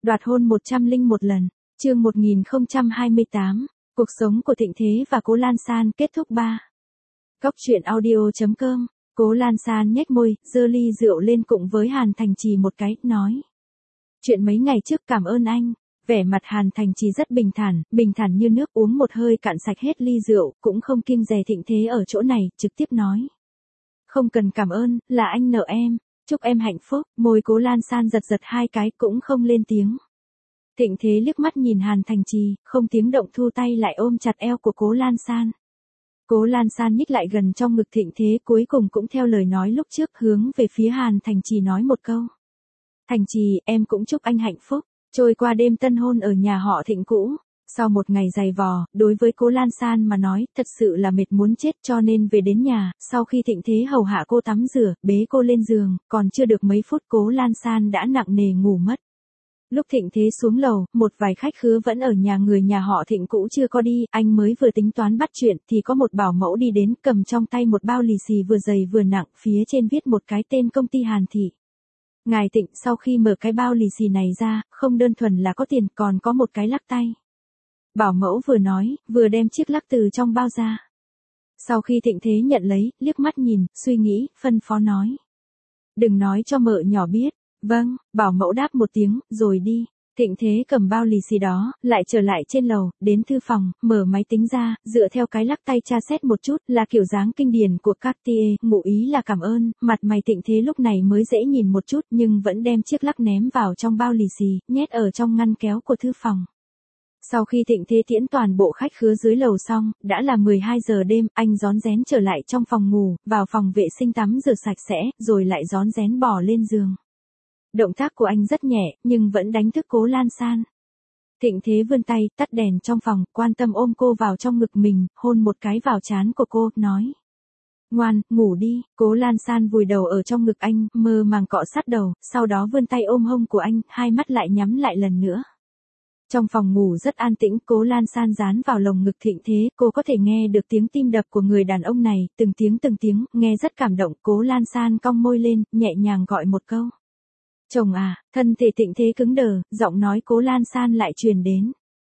Đoạt hôn 101 lần. Chương 1028. Cuộc sống của Thịnh Thế và Cố Lan San kết thúc 3. Cóc truyện audio.com. Cố Lan San nhếch môi, giơ ly rượu lên cùng với Hàn Thành Trì một cái, nói. Chuyện mấy ngày trước cảm ơn anh. Vẻ mặt Hàn Thành Trì rất bình thản như nước, uống một hơi cạn sạch hết ly rượu, cũng không kiêng dè Thịnh Thế ở chỗ này, trực tiếp nói. Không cần cảm ơn, là anh nợ em. Chúc em hạnh phúc. Môi Cố Lan San giật hai cái, cũng không lên tiếng. Thịnh Thế liếc mắt nhìn Hàn Thành Trì, không tiếng động thu tay lại ôm chặt eo của Cố Lan San. Cố Lan San nhích lại gần trong ngực Thịnh Thế, cuối cùng cũng theo lời nói lúc trước, hướng về phía Hàn Thành Trì nói một câu. Thành Trì, em cũng chúc anh hạnh phúc. Trôi qua đêm tân hôn ở nhà họ Thịnh cũ. Sau một ngày dày vò, đối với Cố Lan San mà nói, thật sự là mệt muốn chết, cho nên về đến nhà, sau khi Thịnh Thế hầu hạ cô tắm rửa, bế cô lên giường, còn chưa được mấy phút Cố Lan San đã nặng nề ngủ mất. Lúc Thịnh Thế xuống lầu, một vài khách khứa vẫn ở nhà người nhà họ Thịnh cũ chưa có đi, anh mới vừa tính toán bắt chuyện, thì có một bảo mẫu đi đến, cầm trong tay một bao lì xì vừa dày vừa nặng, phía trên viết một cái tên công ty Hàn Thị. Ngài Thịnh, sau khi mở cái bao lì xì này ra, không đơn thuần là có tiền, còn có một cái lắc tay. Bảo mẫu vừa nói, vừa đem chiếc lắc từ trong bao ra. Sau khi Thịnh Thế nhận lấy, liếc mắt nhìn, suy nghĩ, phân phó nói. Đừng nói cho mợ nhỏ biết. Vâng, bảo mẫu đáp một tiếng, rồi đi. Thịnh Thế cầm bao lì xì đó, lại trở lại trên lầu, đến thư phòng, mở máy tính ra, dựa theo cái lắc tay tra xét một chút, là kiểu dáng kinh điển của Cartier, ngụ ý là cảm ơn, mặt mày Thịnh Thế lúc này mới dễ nhìn một chút, nhưng vẫn đem chiếc lắc ném vào trong bao lì xì, nhét ở trong ngăn kéo của thư phòng. Sau khi Thịnh Thế tiễn toàn bộ khách khứa dưới lầu xong, đã là 12 giờ đêm, anh rón rén trở lại trong phòng ngủ, vào phòng vệ sinh tắm rửa sạch sẽ, rồi lại rón rén bò lên giường. Động tác của anh rất nhẹ, nhưng vẫn đánh thức Cố Lan San. Thịnh Thế vươn tay, tắt đèn trong phòng, quan tâm ôm cô vào trong ngực mình, hôn một cái vào trán của cô, nói. Ngoan, ngủ đi. Cố Lan San vùi đầu ở trong ngực anh, mơ màng cọ sát đầu, sau đó vươn tay ôm hông của anh, hai mắt lại nhắm lại lần nữa. Trong phòng ngủ rất an tĩnh, Cố Lan San dán vào lồng ngực Thịnh Thế, cô có thể nghe được tiếng tim đập của người đàn ông này, từng tiếng, nghe rất cảm động. Cố Lan San cong môi lên, nhẹ nhàng gọi một câu. Chồng à, thân thể Thịnh Thế cứng đờ, giọng nói Cố Lan San lại truyền đến.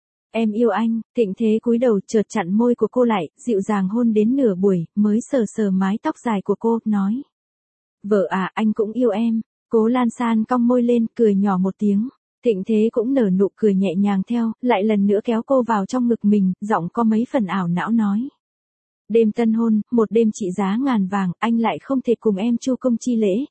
Em yêu anh. Thịnh Thế cúi đầu chợt chặn môi của cô lại, dịu dàng hôn đến nửa buổi, mới sờ mái tóc dài của cô, nói. Vợ à, anh cũng yêu em. Cố Lan San cong môi lên, cười nhỏ một tiếng. Thịnh Thế cũng nở nụ cười nhẹ nhàng theo, lại lần nữa kéo cô vào trong ngực mình, giọng có mấy phần ảo não nói. Đêm tân hôn, một đêm trị giá ngàn vàng, anh lại không thể cùng em chu công chi lễ,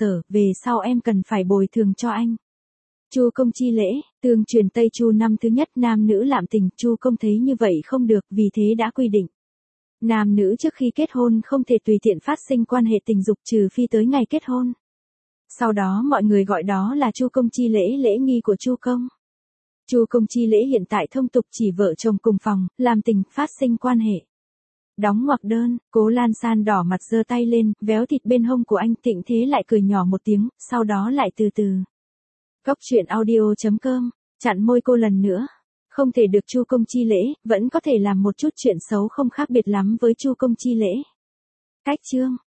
về sau em cần phải bồi thường cho anh. Chu công chi lễ, tương truyền Tây Chu năm thứ nhất nam nữ lạm tình, Chu công thấy như vậy không được, vì thế đã quy định. Nam nữ trước khi kết hôn không thể tùy tiện phát sinh quan hệ tình dục trừ phi tới ngày kết hôn. Sau đó mọi người gọi đó là chu công chi lễ, lễ nghi của Chu công. Chu công chi lễ hiện tại thông tục chỉ vợ chồng cùng phòng, làm tình, phát sinh quan hệ. Đóng ngoặc đơn. Cố Lan San đỏ mặt giơ tay lên, véo thịt bên hông của anh. Thịnh Thế lại cười nhỏ một tiếng, sau đó lại từ từ. Cóc truyện audio.com. Chặn môi cô lần nữa. Không thể được chu công chi lễ, vẫn có thể làm một chút chuyện xấu không khác biệt lắm với chu công chi lễ. Cách chương.